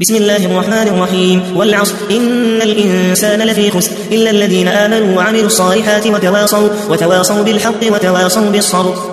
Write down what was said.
بسم الله الرحمن الرحيم والعصر إن الإنسان لفي خسر إلا الذين آمنوا وعملوا الصالحات وتواصوا بالحق وتواصوا بالصبر